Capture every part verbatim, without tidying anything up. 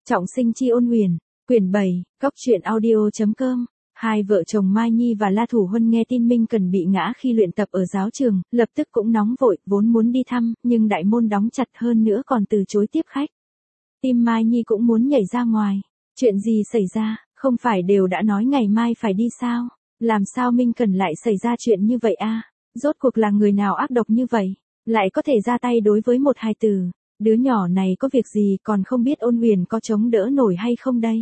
Trọng sinh chi ôn huyền, quyển bảy, góc truyện audio.com. Hai vợ chồng Mai Nhi và La Thủ Huân nghe tin Minh Cần bị ngã khi luyện tập ở giáo trường, lập tức cũng nóng vội, vốn muốn đi thăm, nhưng đại môn đóng chặt hơn nữa còn từ chối tiếp khách. Tim Mai Nhi cũng muốn nhảy ra ngoài. Chuyện gì xảy ra, không phải đều đã nói ngày mai phải đi sao? Làm sao Minh Cần lại xảy ra chuyện như vậy a? Rốt cuộc là người nào ác độc như vậy, lại có thể ra tay đối với một hài tử? Đứa nhỏ này có việc gì còn không biết ôn huyền có chống đỡ nổi hay không đây?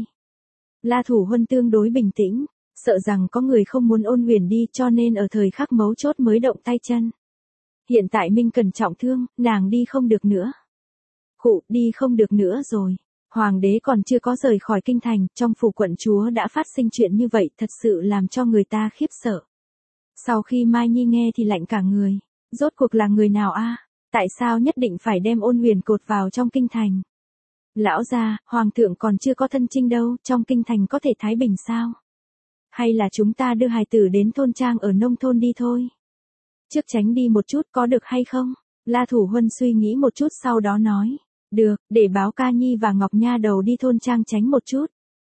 La Thủ Huân tương đối bình tĩnh, sợ rằng có người không muốn ôn huyền đi cho nên ở thời khắc mấu chốt mới động tay chân. Hiện tại Minh Cần trọng thương, nàng đi không được nữa. Khụ, đi không được nữa rồi. Hoàng đế còn chưa có rời khỏi kinh thành, trong phủ quận chúa đã phát sinh chuyện như vậy, thật sự làm cho người ta khiếp sợ. Sau khi Mai Nhi nghe thì lạnh cả người, rốt cuộc là người nào a? Tại sao nhất định phải đem ôn huyền cột vào trong kinh thành? Lão gia, hoàng thượng còn chưa có thân chinh đâu, trong kinh thành có thể thái bình sao? Hay là chúng ta đưa hài tử đến thôn trang ở nông thôn đi thôi? Trước tránh đi một chút có được hay không? La Thủ Huân suy nghĩ một chút sau đó nói. Được, để báo Ca Nhi và Ngọc Nha đầu đi thôn trang tránh một chút.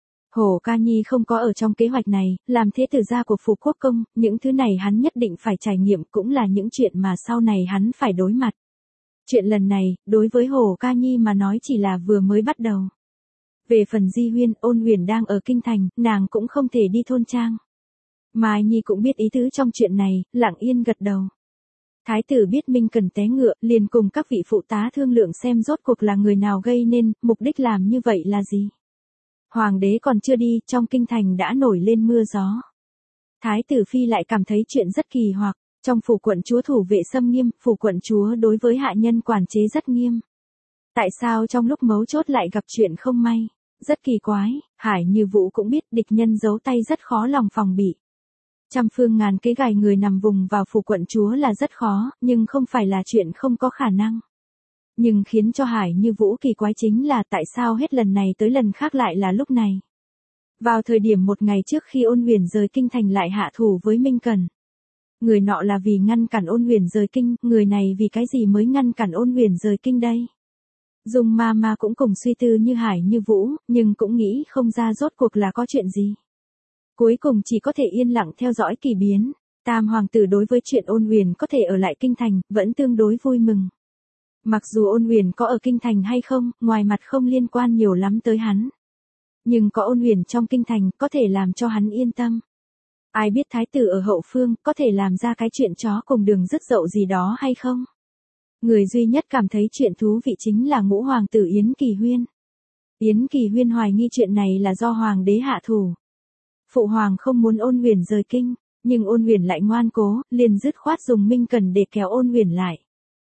Hổ Ca Nhi không có ở trong kế hoạch này, làm thế tử gia của phủ quốc công, những thứ này hắn nhất định phải trải nghiệm, cũng là những chuyện mà sau này hắn phải đối mặt. Chuyện lần này, đối với Hổ Ca Nhi mà nói chỉ là vừa mới bắt đầu. Về phần Di Huyên, ôn huyền đang ở kinh thành, nàng cũng không thể đi thôn trang. Mai Nhi cũng biết ý tứ trong chuyện này, lặng yên gật đầu. Thái tử biết Minh Cần té ngựa, liền cùng các vị phụ tá thương lượng xem rốt cuộc là người nào gây nên, mục đích làm như vậy là gì. Hoàng đế còn chưa đi, trong kinh thành đã nổi lên mưa gió. Thái tử phi lại cảm thấy chuyện rất kỳ hoặc, trong phủ quận chúa thủ vệ xâm nghiêm, phủ quận chúa đối với hạ nhân quản chế rất nghiêm. Tại sao trong lúc mấu chốt lại gặp chuyện không may? Rất kỳ quái, Hải Như Vũ cũng biết địch nhân giấu tay rất khó lòng phòng bị. Trăm phương ngàn kế gài người nằm vùng vào phủ quận chúa là rất khó, nhưng không phải là chuyện không có khả năng. Nhưng khiến cho Hải Như Vũ kỳ quái chính là tại sao hết lần này tới lần khác lại là lúc này. Vào thời điểm một ngày trước khi ôn huyền rời kinh thành lại hạ thủ với Minh Cần. Người nọ là vì ngăn cản ôn huyền rời kinh, người này vì cái gì mới ngăn cản ôn huyền rời kinh đây? Dung ma ma cũng cùng suy tư như Hải Như Vũ, nhưng cũng nghĩ không ra rốt cuộc là có chuyện gì. Cuối cùng chỉ có thể yên lặng theo dõi kỳ biến. Tam hoàng tử đối với chuyện ôn huyền có thể ở lại kinh thành, vẫn tương đối vui mừng. Mặc dù ôn huyền có ở kinh thành hay không, ngoài mặt không liên quan nhiều lắm tới hắn. Nhưng có ôn huyền trong kinh thành, có thể làm cho hắn yên tâm. Ai biết thái tử ở hậu phương, có thể làm ra cái chuyện chó cùng đường rứt dậu gì đó hay không? Người duy nhất cảm thấy chuyện thú vị chính là ngũ hoàng tử Yến Kỳ Huyên. Yến Kỳ Huyên hoài nghi chuyện này là do hoàng đế hạ thủ. Phụ hoàng không muốn ôn huyền rời kinh, nhưng ôn huyền lại ngoan cố, liền dứt khoát dùng Minh Cần để kéo ôn huyền lại.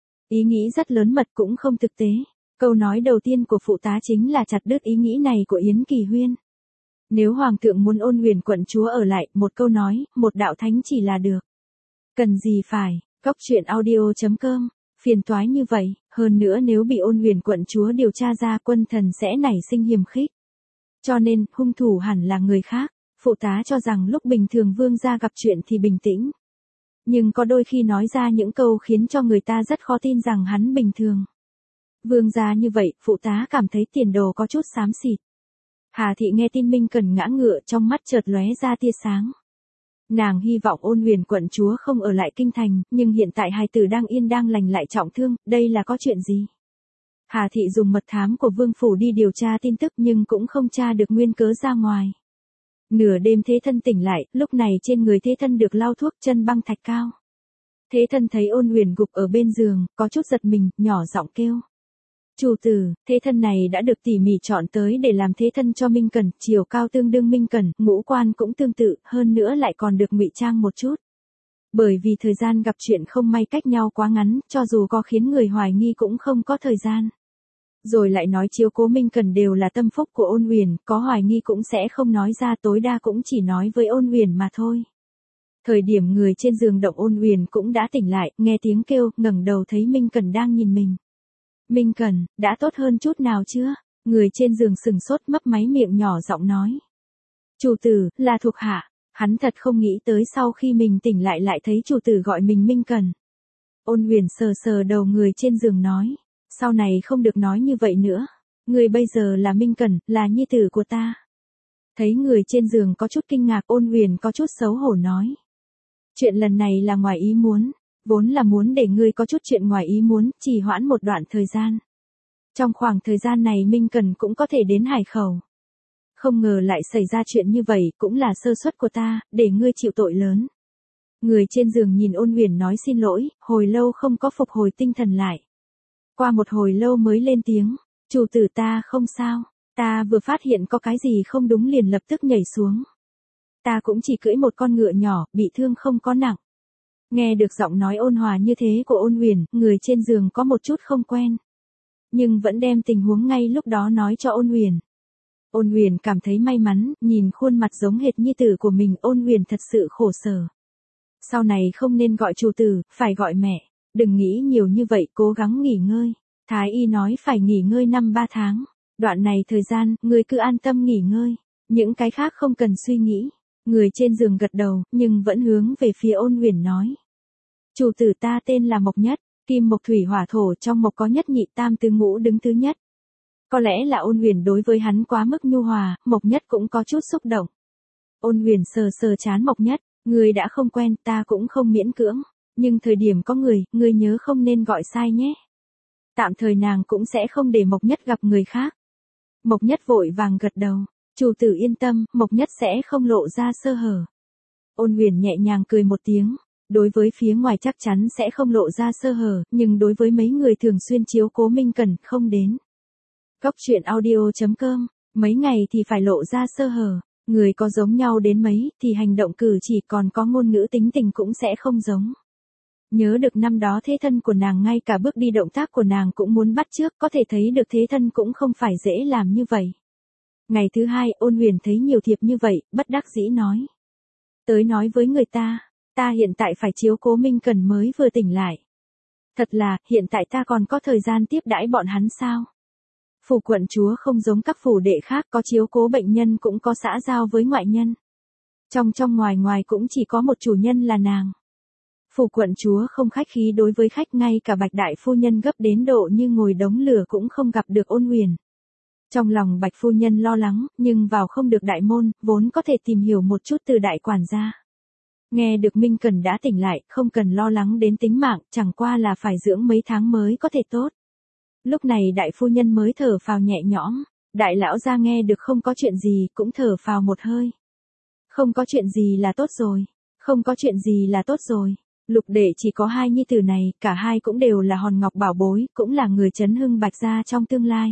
Ý nghĩ rất lớn mật cũng không thực tế. Câu nói đầu tiên của phụ tá chính là chặt đứt ý nghĩ này của Yến Kỳ Huyên. Nếu hoàng thượng muốn ôn huyền quận chúa ở lại, một câu nói, một đạo thánh chỉ là được. Cần gì phải, góc truyện audio.com, phiền toái như vậy, hơn nữa nếu bị ôn huyền quận chúa điều tra ra quân thần sẽ nảy sinh hiềm khích. Cho nên, hung thủ hẳn là người khác. Phụ tá cho rằng lúc bình thường vương gia gặp chuyện thì bình tĩnh. Nhưng có đôi khi nói ra những câu khiến cho người ta rất khó tin rằng hắn bình thường. Vương gia như vậy, phụ tá cảm thấy tiền đồ có chút xám xịt. Hà thị nghe tin Minh Cần ngã ngựa trong mắt chợt lóe ra tia sáng. Nàng hy vọng ôn huyền quận chúa không ở lại kinh thành, nhưng hiện tại hài tử đang yên đang lành lại trọng thương, đây là có chuyện gì? Hà thị dùng mật thám của vương phủ đi điều tra tin tức nhưng cũng không tra được nguyên cớ ra ngoài. Nửa đêm thế thân tỉnh lại, lúc này trên người thế thân được lau thuốc chân băng thạch cao. Thế thân thấy ôn huyền gục ở bên giường, có chút giật mình, nhỏ giọng kêu. Chủ tử, thế thân này đã được tỉ mỉ chọn tới để làm thế thân cho Minh Cần, chiều cao tương đương Minh Cần, ngũ quan cũng tương tự, hơn nữa lại còn được ngụy trang một chút. Bởi vì thời gian gặp chuyện không may cách nhau quá ngắn, cho dù có khiến người hoài nghi cũng không có thời gian. Rồi lại nói chiếu cố Minh Cần đều là tâm phúc của ôn huyền, có hoài nghi cũng sẽ không nói ra, tối đa cũng chỉ nói với ôn huyền mà thôi. Thời điểm người trên giường động ôn huyền cũng đã tỉnh lại, nghe tiếng kêu, ngẩng đầu thấy Minh Cần đang nhìn mình. Minh Cần, đã tốt hơn chút nào chưa? Người trên giường sừng sốt mấp máy miệng nhỏ giọng nói. Chủ tử, là thuộc hạ. Hắn thật không nghĩ tới sau khi mình tỉnh lại lại thấy chủ tử gọi mình Minh Cần. Ôn huyền sờ sờ đầu người trên giường nói. Sau này không được nói như vậy nữa. Người bây giờ là Minh Cẩn, là nhi tử của ta. Thấy người trên giường có chút kinh ngạc, Ôn Huyền có chút xấu hổ nói. Chuyện lần này là ngoài ý muốn, vốn là muốn để ngươi có chút chuyện ngoài ý muốn, trì hoãn một đoạn thời gian. Trong khoảng thời gian này Minh Cẩn cũng có thể đến Hải Khẩu. Không ngờ lại xảy ra chuyện như vậy, cũng là sơ suất của ta, để ngươi chịu tội lớn. Người trên giường nhìn Ôn Huyền nói xin lỗi, hồi lâu không có phục hồi tinh thần lại. Qua một hồi lâu mới lên tiếng, chủ tử ta không sao, ta vừa phát hiện có cái gì không đúng liền lập tức nhảy xuống. Ta cũng chỉ cưỡi một con ngựa nhỏ, bị thương không có nặng. Nghe được giọng nói ôn hòa như thế của Ôn Huyền, người trên giường có một chút không quen. Nhưng vẫn đem tình huống ngay lúc đó nói cho Ôn Huyền. Ôn Huyền cảm thấy may mắn, nhìn khuôn mặt giống hệt nhi tử của mình, Ôn Huyền thật sự khổ sở. Sau này không nên gọi chủ tử, phải gọi mẹ. Đừng nghĩ nhiều như vậy, cố gắng nghỉ ngơi. Thái y nói phải nghỉ ngơi năm ba tháng. Đoạn này thời gian, ngươi cứ an tâm nghỉ ngơi. Những cái khác không cần suy nghĩ. Người trên giường gật đầu, nhưng vẫn hướng về phía Ôn Huyền nói. Chủ tử ta tên là Mộc Nhất, kim mộc thủy hỏa thổ, trong mộc có nhất nhị tam tứ ngũ đứng thứ nhất. Có lẽ là Ôn Huyền đối với hắn quá mức nhu hòa, Mộc Nhất cũng có chút xúc động. Ôn Huyền sờ sờ trán Mộc Nhất, người đã không quen, ta cũng không miễn cưỡng. Nhưng thời điểm có người, người nhớ không nên gọi sai nhé. Tạm thời nàng cũng sẽ không để Mộc Nhất gặp người khác. Mộc Nhất vội vàng gật đầu. Chủ tử yên tâm, Mộc Nhất sẽ không lộ ra sơ hở. Ôn Huyền nhẹ nhàng cười một tiếng. Đối với phía ngoài chắc chắn sẽ không lộ ra sơ hở, nhưng đối với mấy người thường xuyên chiếu cố Minh Cẩn không đến. Góc truyện audio chấm com, mấy ngày thì phải lộ ra sơ hở. Người có giống nhau đến mấy, thì hành động cử chỉ còn có ngôn ngữ tính tình cũng sẽ không giống. Nhớ được năm đó thế thân của nàng, ngay cả bước đi động tác của nàng cũng muốn bắt chước, có thể thấy được thế thân cũng không phải dễ làm như vậy. Ngày thứ hai, Ôn Huyền thấy nhiều thiệp như vậy, bất đắc dĩ nói. Tới nói với người ta, ta hiện tại phải chiếu cố Minh Cẩn mới vừa tỉnh lại. Thật là, hiện tại ta còn có thời gian tiếp đãi bọn hắn sao? Phủ quận chúa không giống các phủ đệ khác, có chiếu cố bệnh nhân cũng có xã giao với ngoại nhân. Trong trong ngoài ngoài cũng chỉ có một chủ nhân là nàng. Phủ quận chúa không khách khí đối với khách, ngay cả Bạch đại phu nhân gấp đến độ như ngồi đống lửa cũng không gặp được Ôn Huyền. Trong lòng Bạch phu nhân lo lắng, nhưng vào không được đại môn, vốn có thể tìm hiểu một chút từ đại quản gia. Nghe được Minh Cẩn đã tỉnh lại, không cần lo lắng đến tính mạng, chẳng qua là phải dưỡng mấy tháng mới có thể tốt. Lúc này đại phu nhân mới thở phào nhẹ nhõm, đại lão gia nghe được không có chuyện gì, cũng thở phào một hơi. Không có chuyện gì là tốt rồi, không có chuyện gì là tốt rồi. Lục đệ chỉ có hai nhi tử này, cả hai cũng đều là hòn ngọc bảo bối, cũng là người chấn hưng Bạch gia trong tương lai.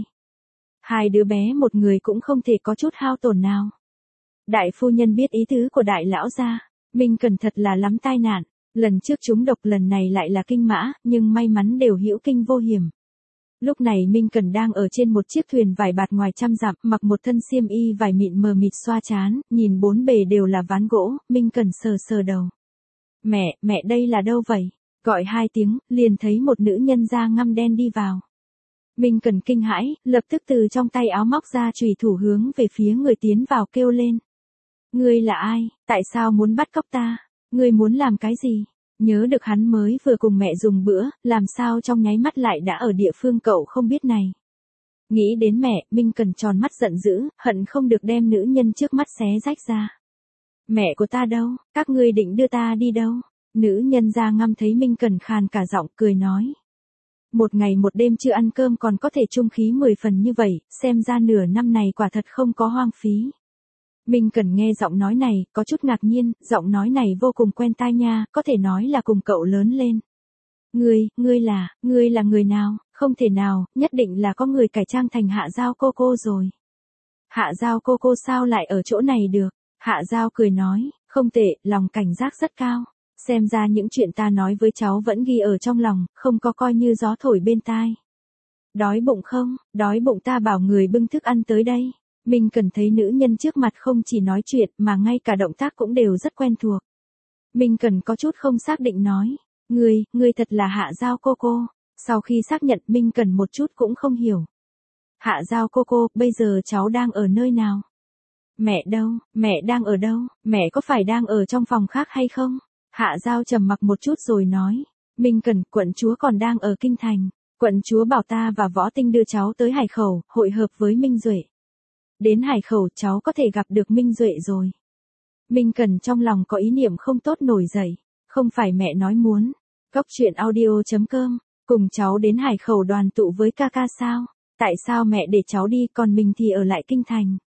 Hai đứa bé một người cũng không thể có chút hao tổn nào. Đại phu nhân biết ý tứ của đại lão gia, Minh Cẩn thật là lắm tai nạn, lần trước trúng độc, lần này lại là kinh mã, nhưng may mắn đều hữu kinh vô hiểm. Lúc này Minh Cẩn đang ở trên một chiếc thuyền vải bạt ngoài trăm dặm, mặc một thân xiêm y vải mịn mờ mịt xoa trán, nhìn bốn bề đều là ván gỗ, Minh Cẩn sờ sờ đầu. Mẹ, mẹ đây là đâu vậy? Gọi hai tiếng, liền thấy một nữ nhân da ngăm đen đi vào. Minh Cẩn kinh hãi, lập tức từ trong tay áo móc ra chùy thủ hướng về phía người tiến vào kêu lên. Ngươi là ai, tại sao muốn bắt cóc ta? Ngươi muốn làm cái gì? Nhớ được hắn mới vừa cùng mẹ dùng bữa, làm sao trong nháy mắt lại đã ở địa phương cậu không biết này. Nghĩ đến mẹ, Minh Cẩn tròn mắt giận dữ, hận không được đem nữ nhân trước mắt xé rách ra. Mẹ của ta đâu, các ngươi định đưa ta đi đâu? Nữ nhân da ngăm thấy Minh Cẩn khàn cả giọng, cười nói. Một ngày một đêm chưa ăn cơm còn có thể trung khí mười phần như vậy, xem ra nửa năm này quả thật không có hoang phí. Minh Cẩn nghe giọng nói này, có chút ngạc nhiên, giọng nói này vô cùng quen tai nha, có thể nói là cùng cậu lớn lên. Ngươi, ngươi là, ngươi là người nào? Không thể nào, nhất định là có người cải trang thành Hạ Giao cô cô rồi. Hạ Giao cô cô sao lại ở chỗ này được? Hạ Giao cười nói, không tệ, lòng cảnh giác rất cao. Xem ra những chuyện ta nói với cháu vẫn ghi ở trong lòng, không có coi như gió thổi bên tai. Đói bụng không? Đói bụng, ta bảo người bưng thức ăn tới đây. Mình cần thấy nữ nhân trước mặt không chỉ nói chuyện mà ngay cả động tác cũng đều rất quen thuộc. Mình cần có chút không xác định nói. Ngươi, ngươi thật là Hạ Giao cô cô. Sau khi xác nhận Minh Cần một chút cũng không hiểu. Hạ Giao cô cô, bây giờ cháu đang ở nơi nào? Mẹ đâu, mẹ đang ở đâu, mẹ có phải đang ở trong phòng khác hay không? Hạ Giao trầm mặc một chút rồi nói. Minh Cần, quận chúa còn đang ở kinh thành. Quận chúa bảo ta và Võ Tinh đưa cháu tới Hải Khẩu, hội hợp với Minh Duệ. Đến Hải Khẩu cháu có thể gặp được Minh Duệ rồi. Minh Cần trong lòng có ý niệm không tốt nổi dậy. Không phải mẹ nói muốn. Cốc truyện audio chấm com. Cùng cháu đến Hải Khẩu đoàn tụ với ca ca sao? Tại sao mẹ để cháu đi còn mình thì ở lại kinh thành?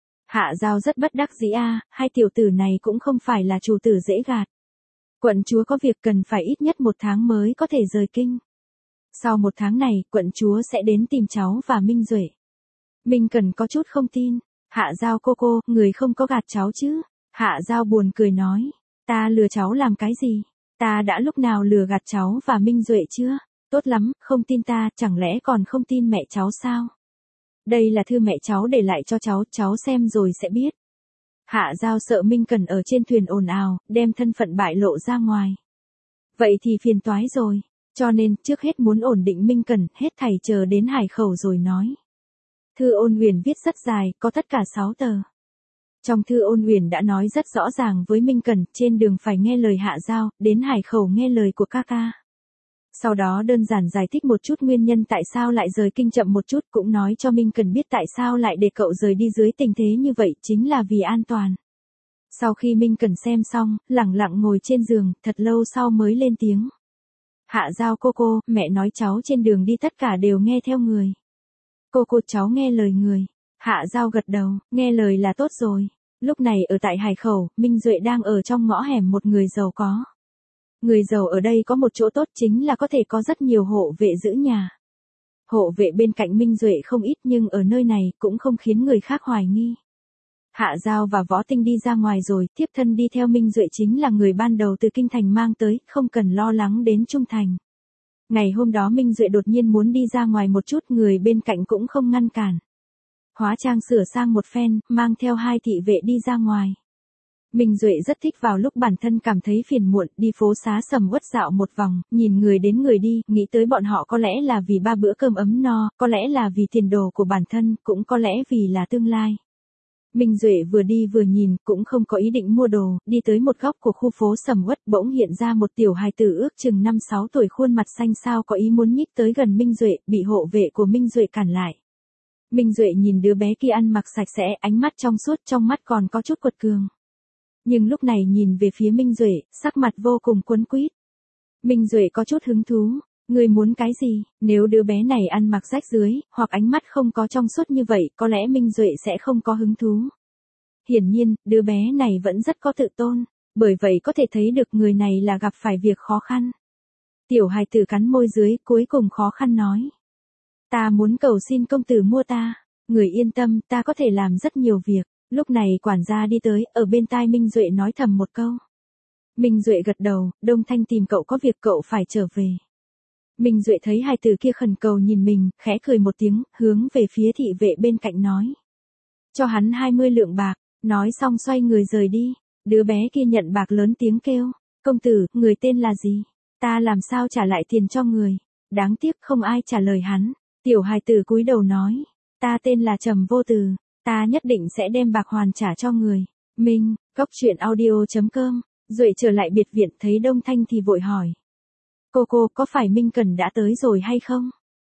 Hạ Giao rất bất đắc dĩ a, hai tiểu tử này cũng không phải là chủ tử dễ gạt. Quận chúa có việc cần phải ít nhất một tháng mới có thể rời kinh. Sau một tháng này, quận chúa sẽ đến tìm cháu và Minh Duệ. Minh Cần có chút không tin. Hạ Giao cô cô, người không có gạt cháu chứ? Hạ Giao buồn cười nói. Ta lừa cháu làm cái gì? Ta đã lúc nào lừa gạt cháu và Minh Duệ chưa? Tốt lắm, không tin ta, chẳng lẽ còn không tin mẹ cháu sao? Đây là thư mẹ cháu để lại cho cháu, cháu xem rồi sẽ biết. Hạ Giao sợ Minh Cần ở trên thuyền ồn ào, đem thân phận bại lộ ra ngoài. Vậy thì phiền toái rồi, cho nên trước hết muốn ổn định Minh Cần, hết thảy chờ đến Hải Khẩu rồi nói. Thư Ôn Huyền viết rất dài, có tất cả sáu tờ. Trong thư Ôn Huyền đã nói rất rõ ràng với Minh Cần, trên đường phải nghe lời Hạ Giao, đến Hải Khẩu nghe lời của ca ca. Sau đó đơn giản giải thích một chút nguyên nhân tại sao lại rời kinh chậm một chút, cũng nói cho Minh Cần biết tại sao lại để cậu rời đi dưới tình thế như vậy, chính là vì an toàn. Sau khi Minh Cần xem xong, lẳng lặng ngồi trên giường, thật lâu sau mới lên tiếng. Hạ Giao cô cô, mẹ nói cháu trên đường đi tất cả đều nghe theo người. Cô cô cháu nghe lời người. Hạ Giao gật đầu, nghe lời là tốt rồi. Lúc này ở tại Hải Khẩu, Minh Duệ đang ở trong ngõ hẻm một người giàu có. Người giàu ở đây có một chỗ tốt chính là có thể có rất nhiều hộ vệ giữ nhà. Hộ vệ bên cạnh Minh Duệ không ít nhưng ở nơi này cũng không khiến người khác hoài nghi. Hạ Giao và Võ Tinh đi ra ngoài rồi, tiếp thân đi theo Minh Duệ chính là người ban đầu từ kinh thành mang tới, không cần lo lắng đến trung thành. Ngày hôm đó Minh Duệ đột nhiên muốn đi ra ngoài một chút, người bên cạnh cũng không ngăn cản. Hóa trang sửa sang một phen, mang theo hai thị vệ đi ra ngoài. Minh Duệ rất thích vào lúc bản thân cảm thấy phiền muộn, đi phố xá sầm uất dạo một vòng, nhìn người đến người đi, nghĩ tới bọn họ có lẽ là vì ba bữa cơm ấm no, có lẽ là vì tiền đồ của bản thân, cũng có lẽ vì là tương lai. Minh Duệ vừa đi vừa nhìn, cũng không có ý định mua đồ, đi tới một góc của khu phố sầm uất, bỗng hiện ra một tiểu hài tử ước chừng năm sáu tuổi, khuôn mặt xanh xao có ý muốn nhích tới gần Minh Duệ, bị hộ vệ của Minh Duệ cản lại. Minh Duệ nhìn đứa bé kia ăn mặc sạch sẽ, ánh mắt trong suốt, trong mắt còn có chút quật cường. Nhưng lúc này nhìn về phía Minh Duệ, sắc mặt vô cùng quấn quýt. Minh Duệ có chút hứng thú. Người muốn cái gì? Nếu đứa bé này ăn mặc rách rưới, hoặc ánh mắt không có trong suốt như vậy, có lẽ Minh Duệ sẽ không có hứng thú. Hiển nhiên, đứa bé này vẫn rất có tự tôn, bởi vậy có thể thấy được người này là gặp phải việc khó khăn. Tiểu hài tử cắn môi dưới, cuối cùng khó khăn nói. Ta muốn cầu xin công tử mua ta. Người yên tâm, ta có thể làm rất nhiều việc. Lúc này quản gia đi tới, ở bên tai Minh Duệ nói thầm một câu. Minh Duệ gật đầu, Đông Thanh tìm cậu có việc cậu phải trở về. Minh Duệ thấy hai từ kia khẩn cầu nhìn mình, khẽ cười một tiếng, hướng về phía thị vệ bên cạnh nói. Cho hắn hai mươi lượng bạc, nói xong xoay người rời đi. Đứa bé kia nhận bạc lớn tiếng kêu. Công tử, người tên là gì? Ta làm sao trả lại tiền cho người? Đáng tiếc không ai trả lời hắn. Tiểu hài tử cúi đầu nói. Ta tên là Trầm Vô Từ. Ta nhất định sẽ đem bạc hoàn trả cho người. Minh, cốc truyện audio chấm com. Duệ trở lại biệt viện thấy Đông Thanh thì vội hỏi. Cô cô có phải Minh Cần đã tới rồi hay không?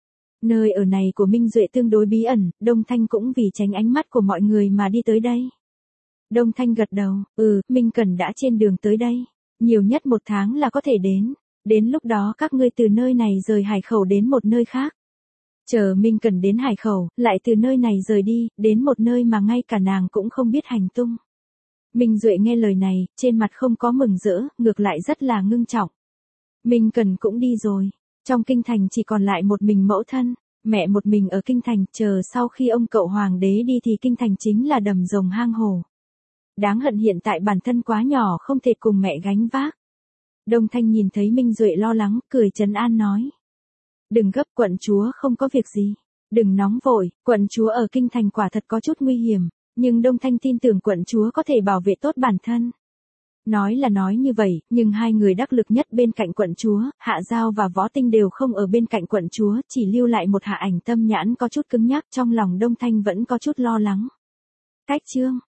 Nơi ở này của Minh Duệ tương đối bí ẩn, Đông Thanh cũng vì tránh ánh mắt của mọi người mà đi tới đây. Đông Thanh gật đầu, ừ, Minh Cần đã trên đường tới đây. Nhiều nhất một tháng là có thể đến. Đến lúc đó các ngươi từ nơi này rời Hải Khẩu đến một nơi khác. Chờ Minh Cần đến Hải Khẩu, lại từ nơi này rời đi, đến một nơi mà ngay cả nàng cũng không biết hành tung. Minh Duệ nghe lời này, trên mặt không có mừng rỡ, ngược lại rất là ngưng trọng. Minh Cần cũng đi rồi. Trong kinh thành chỉ còn lại một mình mẫu thân, mẹ một mình ở kinh thành, chờ sau khi ông cậu hoàng đế đi thì kinh thành chính là đầm rồng hang hổ. Đáng hận hiện tại bản thân quá nhỏ không thể cùng mẹ gánh vác. Đông Thanh nhìn thấy Minh Duệ lo lắng, cười trấn an nói. Đừng gấp, quận chúa không có việc gì. Đừng nóng vội, quận chúa ở kinh thành quả thật có chút nguy hiểm, nhưng Đông Thanh tin tưởng quận chúa có thể bảo vệ tốt bản thân. Nói là nói như vậy, nhưng hai người đắc lực nhất bên cạnh quận chúa, Hạ Giao và Võ Tinh đều không ở bên cạnh quận chúa, chỉ lưu lại một Hạ Ảnh Tâm nhãn có chút cứng nhắc, trong lòng Đông Thanh vẫn có chút lo lắng. Cách chương